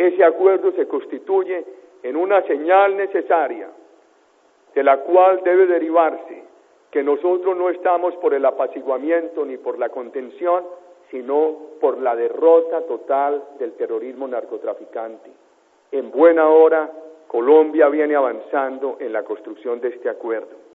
ese acuerdo se constituye en una señal necesaria, de la cual debe derivarse que nosotros no estamos por el apaciguamiento ni por la contención, sino por la derrota total del terrorismo narcotraficante. En buena hora, Colombia viene avanzando en la construcción de este acuerdo.